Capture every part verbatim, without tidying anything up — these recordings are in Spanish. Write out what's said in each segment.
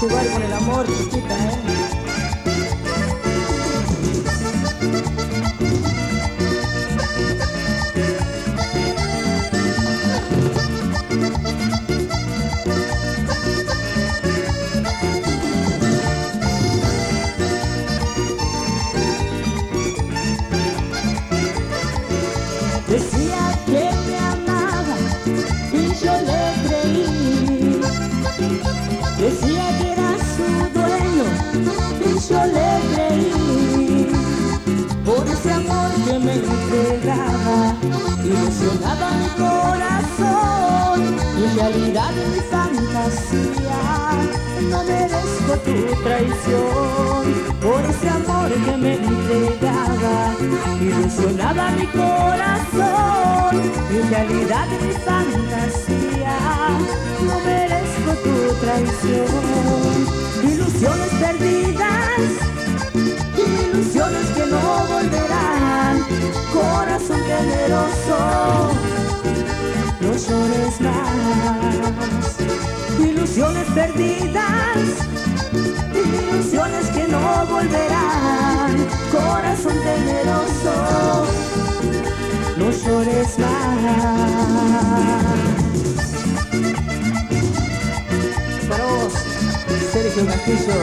jugar con el amor, chiquita, ¿eh? Decía que me amaba y yo le creí. Decía que era su dueño y yo le creí. Por ese amor que me entregaba, ilusionaba mi corazón. Y en realidad en mi fantasía no merezco tu traición. Por ese amor que me entregaba, ilusionaba mi corazón. Y en realidad en mi fantasía no merezco tu traición. Ilusiones perdidas, ilusiones que no volverán. Corazón temeroso, no llores más. Ilusiones perdidas, ilusiones que no volverán. Corazón temeroso, no llores más. Para vos, Sergio Castillo.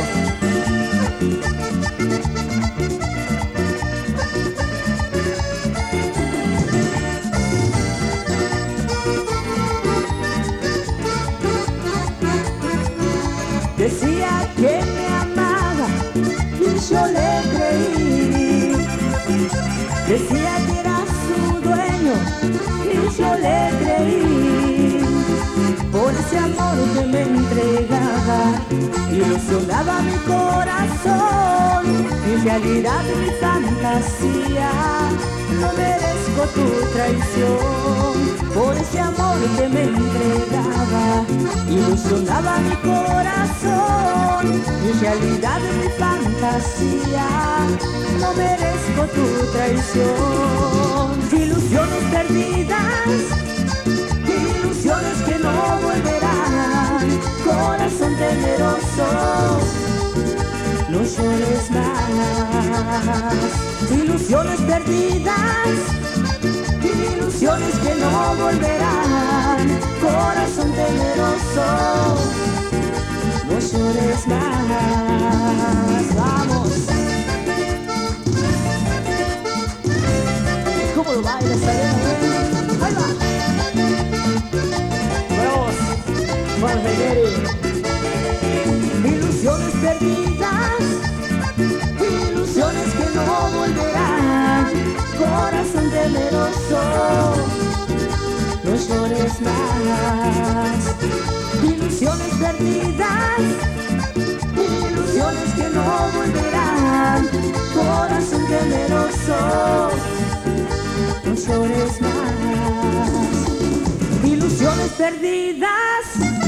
Decía que me amaba y yo le creí. Decía que era su dueño y yo le creí. Por ese amor que me entregaba, ilusionaba mi corazón. Y en realidad mi fantasía no merezco tu traición. Por ese amor que me entregaba, ilusionaba mi corazón. Y en realidad mi fantasía no merezco tu traición. Ilusiones perdidas, ilusiones que no volverán. Corazón temeroso, no llores más. Ilusiones perdidas, ilusiones que no volverán. Corazón temeroso, no llores más. Vamos. ¿Cómo lo baila esta arena? ¡Ahí va! Para vos, Juan Regueri. Ilusiones perdidas, ilusiones que no volverán. Corazón temeroso, no llores más. Ilusiones perdidas, ilusiones que no volverán. Corazón temeroso, no llores más. Ilusiones perdidas.